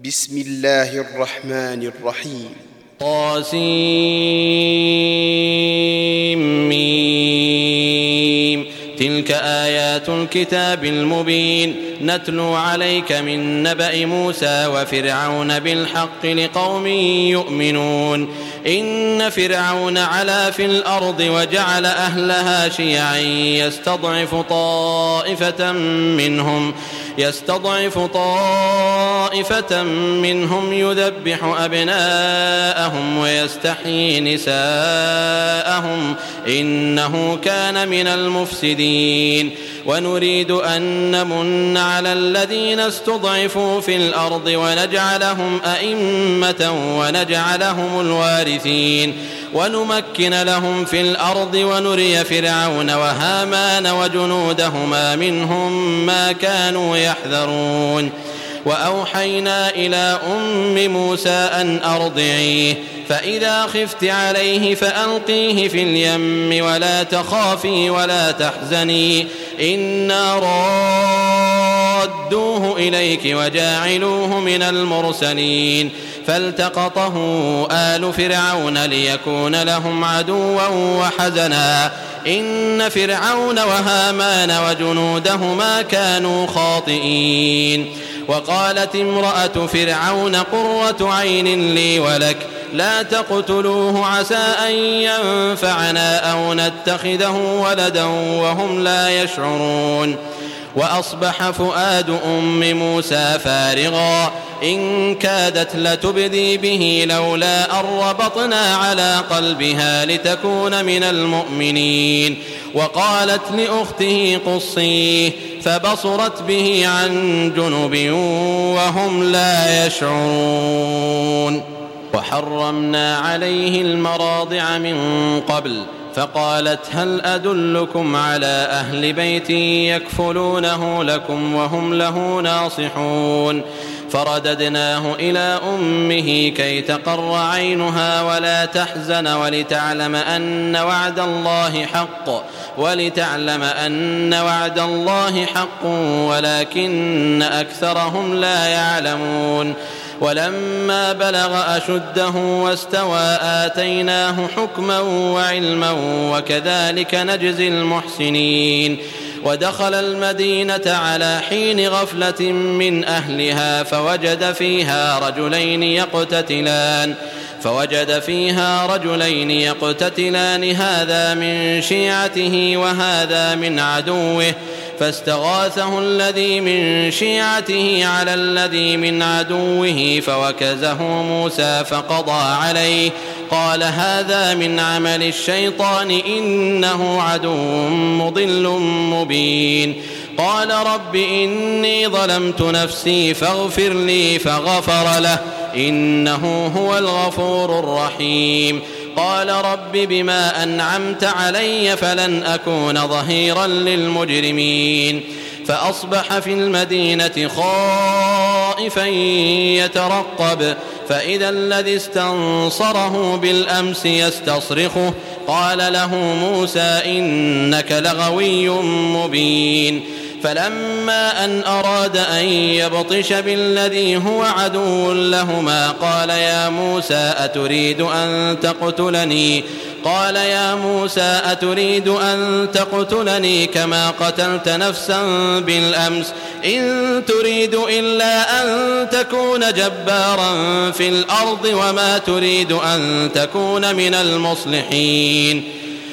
بسم الله الرحمن الرحيم. طاسيم. تلك آيات الكتاب المبين نتلو عليك من نبأ موسى وفرعون بالحق لقوم يؤمنون. إن فرعون علا في الأرض وجعل أهلها شيعا يستضعف طائفة منهم يذبح أبناءهم ويستحيي نساءهم إنه كان من المفسدين. ونريد أن نمن على الذين استضعفوا في الأرض ونجعلهم أئمة ونجعلهم الوارثين ونمكن لهم في الأرض ونري فرعون وهامان وجنودهما منهم ما كانوا يحذرون. وأوحينا إلى أم موسى أن أرضعيه فإذا خفت عليه فألقيه في اليم ولا تخافي ولا تحزني إنا رادوه إليك وجاعلوه من المرسلين. فالتقطه آل فرعون ليكون لهم عدوا وحزنا إن فرعون وهامان وجنودهما كانوا خاطئين. وقالت امرأة فرعون قرة عين لي ولك لا تقتلوه عسى أن ينفعنا أو نتخذه ولدا وهم لا يشعرون. وأصبح فؤاد أم موسى فارغا إن كادت لتبدي به لولا أن ربطنا على قلبها لتكون من المؤمنين. وقالت لأخته قصيه فبصرت به عن جنب وهم لا يشعرون. وحرمنا عليه المراضع من قبل فقالت هل أدلكم على أهل بيت يكفلونه لكم وهم له ناصحون. فرددناه إلى أمه كي تقر عينها ولا تحزن ولتعلم أن وعد الله حق ولكن أكثرهم لا يعلمون. ولما بلغ أشده واستوى آتيناه حكما وعلما وكذلك نجزي المحسنين. ودخل المدينة على حين غفلة من أهلها فوجد فيها رجلين يقتتلان هذا من شيعته وهذا من عدوه فاستغاثه الذي من شيعته على الذي من عدوه فوكزه موسى فقضى عليه قال هذا من عمل الشيطان إنه عدو مضل مبين. قال رب إني ظلمت نفسي فاغفر لي فغفر له إنه هو الغفور الرحيم. قال رب بما أنعمت علي فلن أكون ظهيرا للمجرمين. فأصبح في المدينة خائفا يترقب فإذا الذي استنصره بالأمس يستصرخه قال له موسى إنك لغوي مبين. فلما أن أراد أن يبطش بالذي هو عدو لهما قال يا موسى أتريد أن تقتلني كما قتلت نفسا بالأمس إن تريد إلا أن تكون جبارا في الأرض وما تريد أن تكون من المصلحين.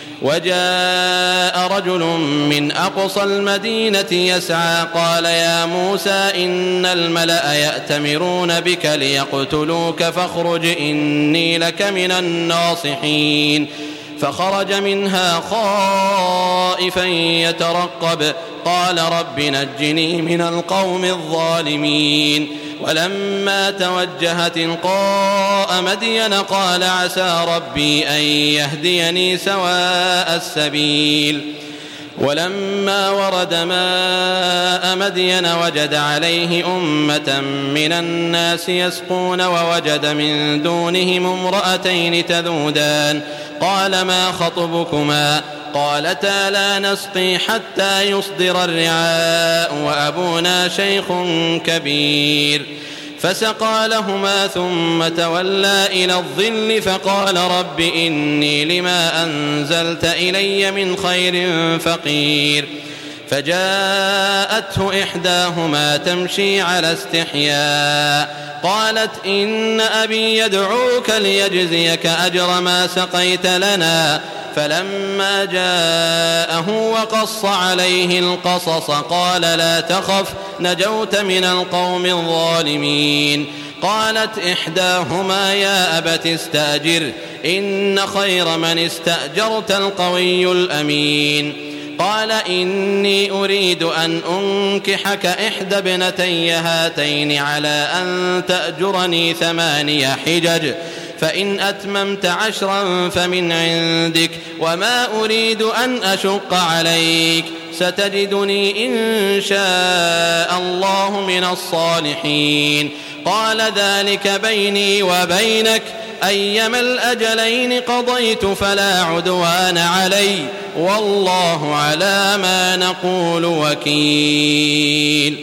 وجاء رجل من أقصى المدينة يسعى قال يا موسى إن الملأ يأتمرون بك ليقتلوك فاخرج إني لك من الناصحين. فخرج منها خائفا يترقب قال رب نجني من القوم الظالمين. ولما توجه تلقاء مدين قال عسى ربي أن يهديني سواء السبيل. ولما ورد ماء مدين وجد عليه أمة من الناس يسقون ووجد من دونهم امرأتين تذودان قال ما خطبكما قالتا لا نسقي حتى يصدر الرعاء وأبونا شيخ كبير. فسقى لهما ثم تولى إلى الظل فقال رب إني لما أنزلت إلي من خير فقير. فجاءته إحداهما تمشي على استحياء قالت إن أبي يدعوك ليجزيك أجر ما سقيت لنا. فلما جاءه وقص عليه القصص قال لا تخف نجوت من القوم الظالمين. قالت إحداهما يا أبت استأجر إن خير من استأجرت القوي الأمين. قال إني أريد أن أنكحك إحدى ابنتي هاتين على أن تأجرني 8 حجج فإن أتممت 10 فمن عندك وما أريد أن أشق عليك ستجدني إن شاء الله من الصالحين. قال ذلك بيني وبينك أيما الأجلين قضيت فلا عدوان علي والله على ما نقول وكيل.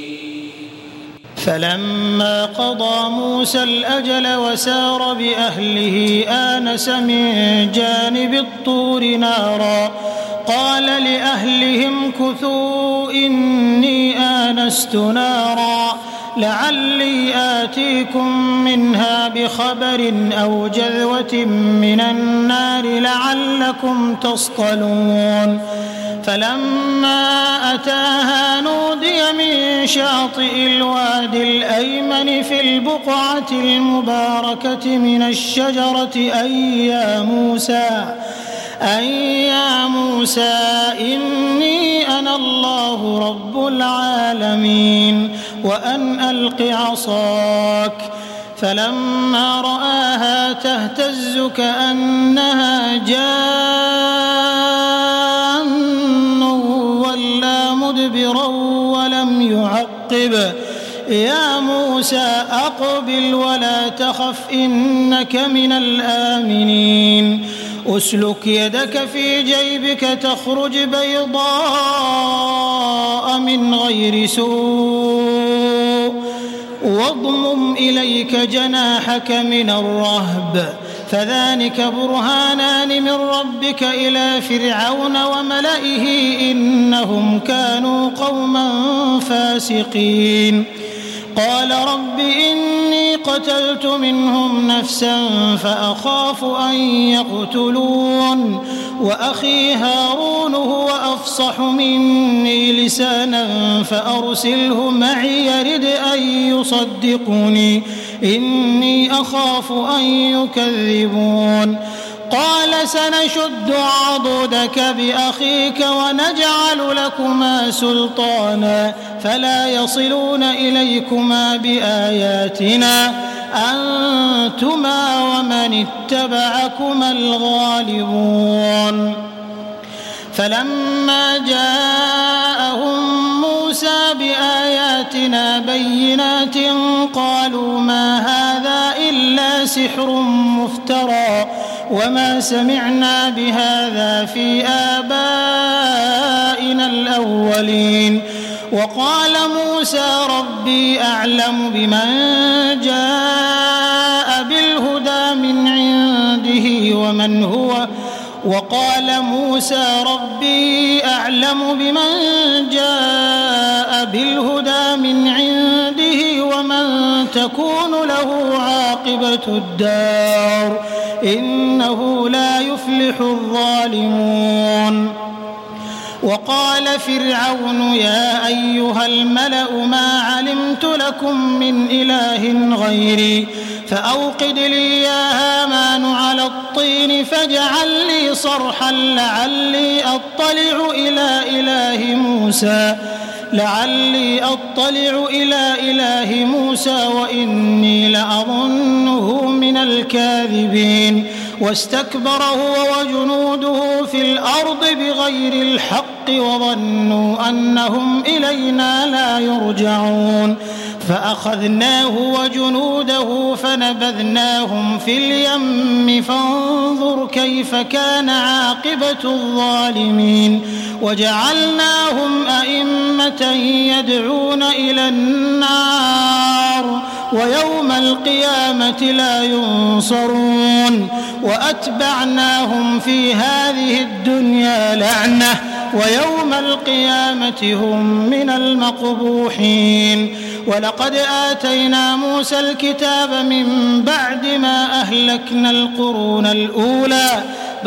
فلما قضى موسى الأجل وسار بأهله آنس من جانب الطور نارا قال لأهلهم كثوا إني آنست نارا لعلي آتيكم منها بخبر أو جذوة من النار لعلكم تصطلون. فلما أتاها نودي من شاطئ الوادي الأيمن في البقعة المباركة من الشجرة أي يا موسى إني أنا الله رب العالمين وأن ألق عصاك. فلما رآها تهتز كأنها جان ولا مدبرا ولم يعقب. يا موسى أقبل ولا تخف إنك من الآمنين. أسلك يدك في جيبك تخرج بيضاء من غير سوء واضمم إليك جناحك من الرهب فذلك برهانان من ربك إلى فرعون وملئه إنهم كانوا قوما فاسقين. قال رب إني قتلت منهم نفسا فأخاف أن يقتلون وأخي هارون هو أفصح مني لسانا فأرسله معي يرد أن يصدقني إني أخاف أن يكذبون. قال سنشد عضدك بأخيك ونجعل لكما سلطانا فلا يصلون إليكما بآياتنا أنتما ومن اتبعكما الغالبون. فلما جاءهم موسى بآياتنا بينات قالوا ما هذا إلا سحر مفترى وما سمعنا بهذا في آبائنا الأولين. وقال موسى ربي أعلم بمن جاء بالهدى من عنده ومن تكون له عاقبة الدار إنه لا يفلح الظالمون. وقال فرعون يا أيها الملأ ما علمت لكم من إله غيري فأوقد لي يا هامان على الطين فاجعل لي صرحا لعلي أطلع إلى إله موسى وإني لأظنه من الكاذبين. واستكبر هو وجنوده في الأرض بغير الحق وظنوا أنهم إلينا لا يرجعون. فأخذناه وجنوده فنبذناهم في اليم فانظر كيف كان عاقبة الظالمين وجعلناهم أئمة يدعون إلى النار ويوم القيامة لا ينصرون وأتبعناهم في هذه الدنيا لعنة ويوم القيامة هم من المقبوحين ولقد آتينا موسى الكتاب من بعد ما أهلكنا القرون الأولى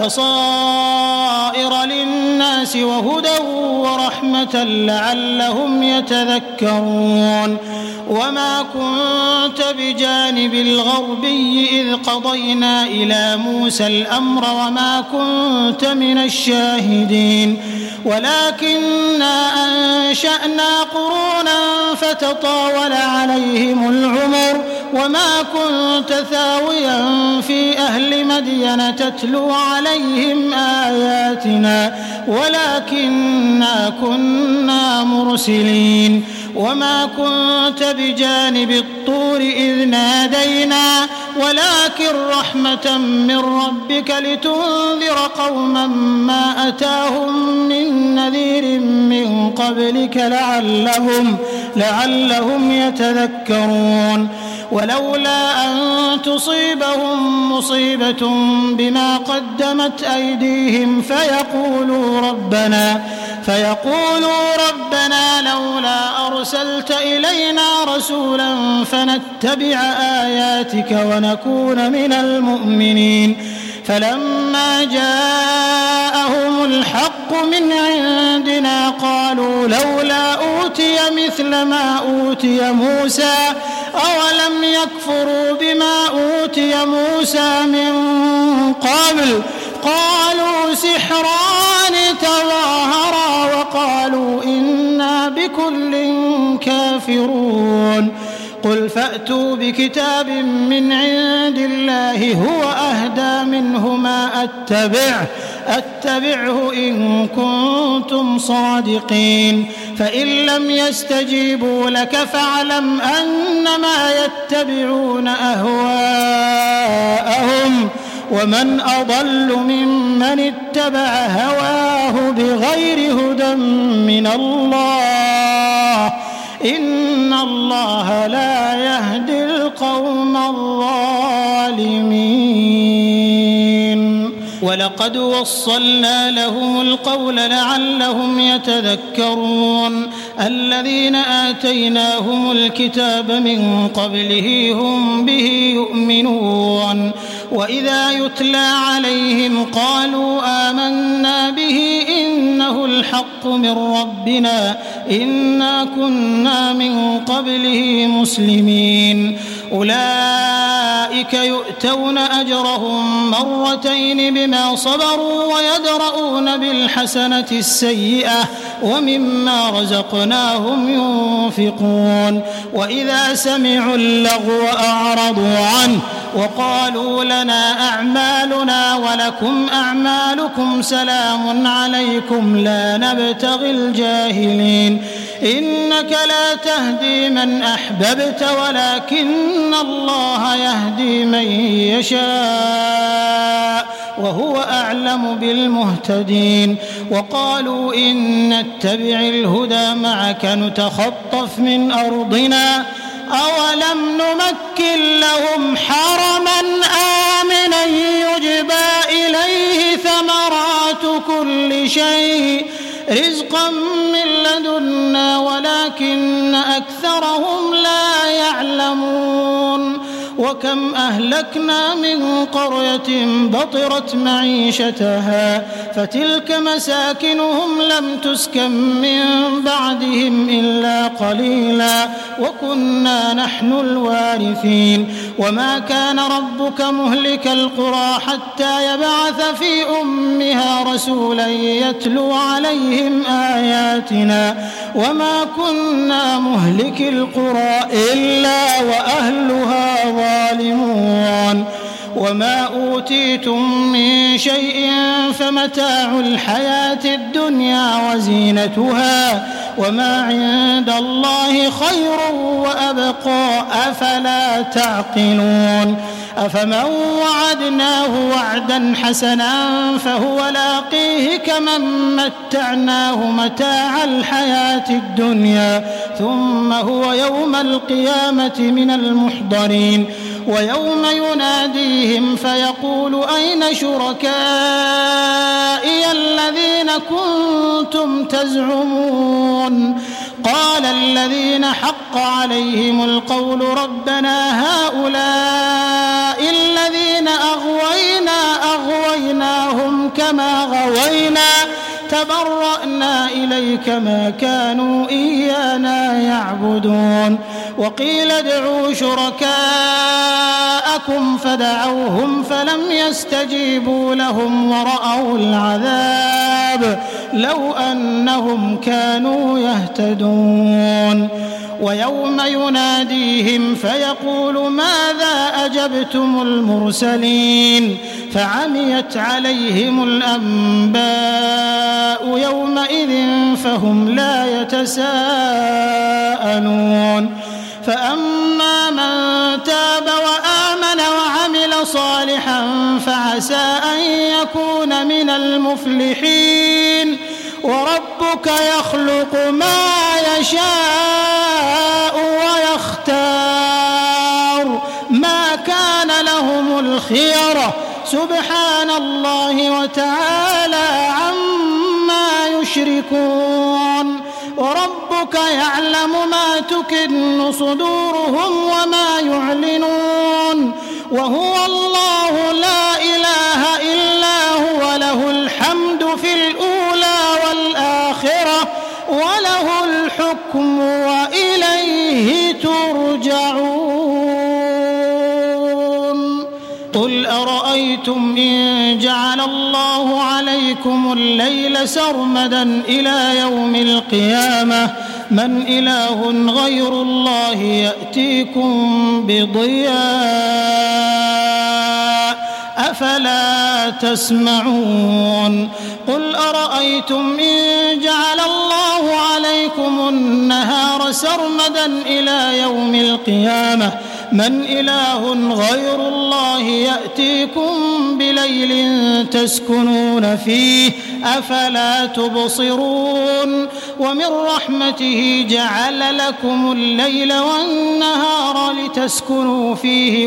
بصائر للناس وهدى ورحمة لعلهم يتذكرون وما كنت بجانب الغربي إذ قضينا إلى موسى الأمر وما كنت من الشاهدين ولكننا أنشأنا قرونا فتطاول عليهم العمر وما كنت ثاويا في أهل مدين تتلو عليهم آياتنا ولكننا كنا مرسلين وما كنت بجانب الطور إذ نادينا ولكن رحمة من ربك لتنذر قوما ما أتاهم من نذير من قبلك لعلهم يتذكرون ولولا أن تصيبهم مصيبة بما قدمت أيديهم فيقولوا ربنا لولا أرسلت إلينا رسولا فنتبع آياتك ونكون من المؤمنين فلما جاءهم الحق من عندنا قالوا لولا أوتي مثل ما أوتي موسى أولم يكفروا بما أوتي موسى من قبل قالوا سحران تظاهرا وقالوا إنا بكل كافرون قل فأتوا بكتاب من عند الله هو أهدى منهما أتبعه إن كنتم صادقين فإن لم يستجيبوا لك فاعلم أنما يتبعون أهواءهم ومن أضل ممن اتبع هواه بغير هدى من الله إن الله لا يهدي القوم الظالمين ولقد وصلنا لهم القول لعلهم يتذكرون الذين آتيناهم الكتاب من قبله هم به يؤمنون وإذا يتلى عليهم قالوا آمنا به إنه الحق من ربنا إنا كنا من قبله مسلمين أولئك يؤتون أجرهم مرتين بما صبروا ويدرؤون بالحسنة السيئة ومما رزقناهم ينفقون وإذا سمعوا اللغو أعرضوا عنه وقالوا لنا أعمالنا ولكم أعمالكم سلام عليكم لا نبتغي الجاهلين إنك لا تهدي من أحببت ولكن الله يهدي من يشاء وهو أعلم بالمهتدين وقالوا إن نتبع الهدى معك نتخطف من أرضنا أولم نمكن لهم حرما آمنا يجبى إليه ثمرات كل شيء رزقا من لدنا ولكن أكثرهم لا يعلمون وكم أهلكنا من قرية بطرت معيشتها فتلك مساكنهم لم تسكن من بعدهم إلا قليلا وكنا نحن الوارثين وما كان ربك مهلك القرى حتى يبعث في أمها رسولا يتلو عليهم آياتنا وما كنا مهلك القرى إلا وأهلها ظالمون وما أوتيتم من شيء فمتاع الحياة الدنيا وزينتها وما عند الله خير وأبقى أفلا تعقلون أفمن وعدناه وعدا حسنا فهو لاقيه كمن متعناه متاع الحياة الدنيا ثم هو يوم القيامة من المحضرين ويوم يناديهم فيقول أين شركائي الذين كنتم تزعمون قال الذين حق عليهم القول ربنا هؤلاء الذين أغويناهم كما غوينا تبرأنا إليك ما كانوا إيانا يعبدون وقيل ادعوا شركاءكم فدعوهم فلم يستجيبوا لهم ورأوا العذاب لو أنهم كانوا يهتدون ويوم يناديهم فيقول ماذا أجبتم المرسلين فعميت عليهم الأنباء يومئذ فهم لا يتساءلون فأما من تاب وآمن وعمل صالحا فعسى أن يكون من المفلحين وربك يخلق ما يشاء ويختار ما كان لهم الخيرة سبحان الله وتعالى عما يشركون وربك يعلم ما تكن صدورهم وما يعلنون وهو الله لا إله إلا هو له الحمد في الأولى والآخرة وله الحكم وإليه ترجعون قل أرأيتم إن جعل الله عليكم الليل سرمدا إلى يوم القيامة من إله غير الله يأتيكم بضياء أفلا تسمعون قل أرأيتم إن جعل الله عليكم النهار سرمدا إلى يوم القيامة من إله غير الله يأتيكم بليل تسكنون فيه أفلا تبصرون ومن رحمته جعل لكم الليل والنهار لتسكنوا فيه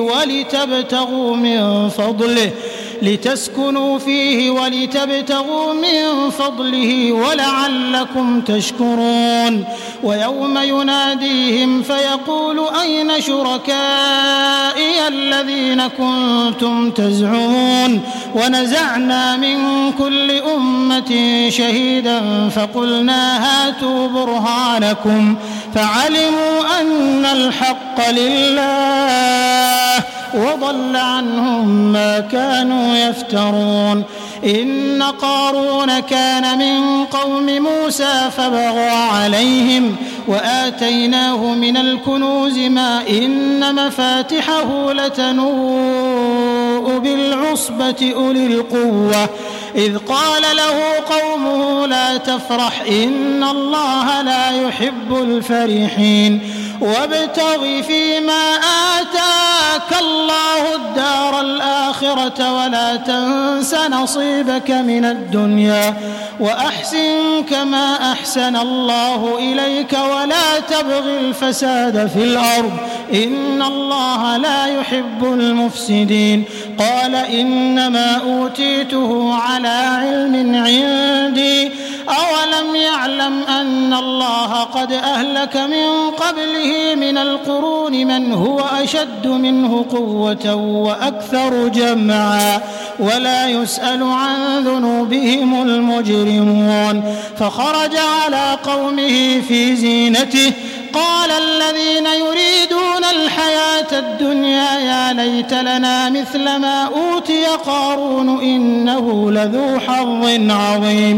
ولتبتغوا من فضله ولعلكم تشكرون ويوم يناديهم فيقول أين شركائي الذين كنتم تزعمون ونزعنا من كل أمة شهيدا فقلنا هاتوا برهانكم فعلموا أن الحق لله وضل عنهم ما كانوا يفترون إن قارون كان من قوم موسى فبغى عليهم وآتيناه من الكنوز ما إن مفاتحه لتنوء بالعصبة أولي القوة إذ قال له قومه لا تفرح إن الله لا يحب الفرحين وابتغ فيما آتاك الله الدار الآخرة ولا تنس نصيبك من الدنيا وأحسن كما أحسن الله إليك ولا تبغ الفساد في الأرض إن الله لا يحب المفسدين قال إنما أوتيته على علم عندي أولم يعلم أن الله قد أهلك من قبله من القرون من هو أشد منه قوة وأكثر جمعا ولا يسأل عن ذنوبهم المجرمون فخرج على قومه في زينته قال الذين يريدون الحياة الدنيا يا ليت لنا مثل ما أوتي قارون إنه لذو حظ عظيم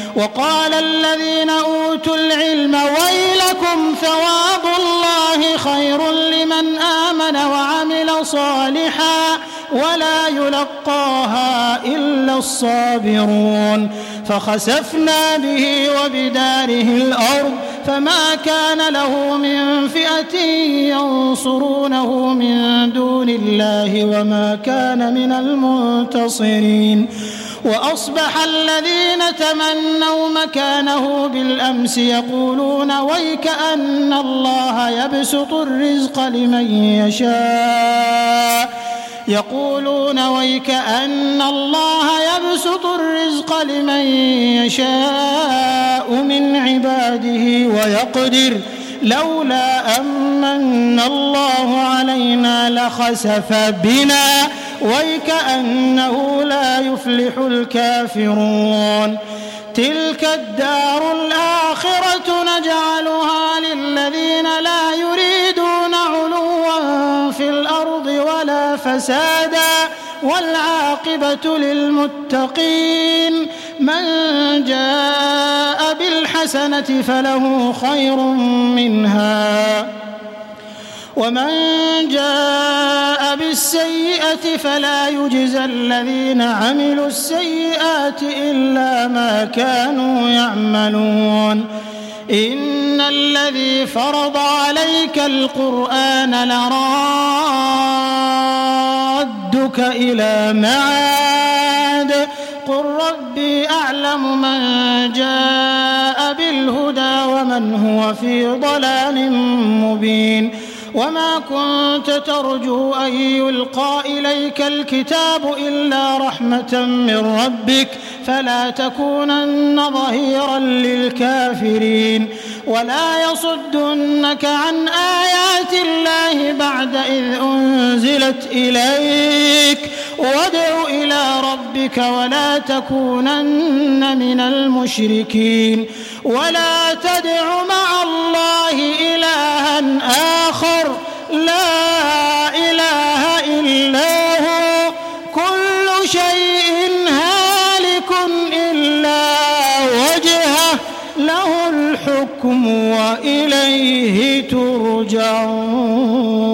وقال الذين أوتوا العلم ويلكم ثواب الله خير لمن آمن وعمل صالحا ولا يلقاها إلا الصابرون فخسفنا به وبداره الأرض فما كان له من فئة ينصرونه من دون الله وما كان من المنتصرين وأصبح الذين تمنوا مكانه بالأمس يقولون ويكأن الله يبسط الرزق لمن يشاء من عباده ويقدر لولا أمن الله علينا لخسف بنا ويكأنه لا يفلح الكافرون تلك الدار الآخرة نجعلها للذين لا يريدون علوا في الأرض ولا فسادا والعاقبة للمتقين من جاء بالحسنة فله خير منها ومن جاء بالسيئة فلا يجزى الذين عملوا السيئات إلا ما كانوا يعملون إن الذي فرض عليك القرآن لرادك إلى معاد قل ربي أعلم من جاء بالهدى ومن هو في ضلال مبين وما كنت ترجو أن يلقى إليك الكتاب إلا رحمة من ربك فلا تكونن ظهيرا للكافرين ولا يصدنك عن آيات الله بعد إذ أنزلت إليك وادع إلى ربك ولا تكونن من المشركين ولا تدع مع الله إلها آخر لا إله إلا هو كل شيء هالك إلا وجهه له الحكم وإليه ترجعون